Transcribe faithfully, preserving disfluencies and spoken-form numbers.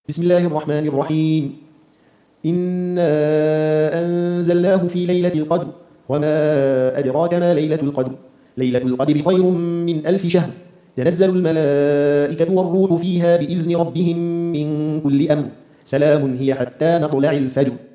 بسم الله الرحمن الرحيم. إنا أنزلناه في ليلة القدر وما أدراك ما ليلة القدر ليلة القدر خير من ألف شهر. تنزل الملائكة والروح فيها بإذن ربهم من كل أمر. سلام هي حتى مطلع الفجر.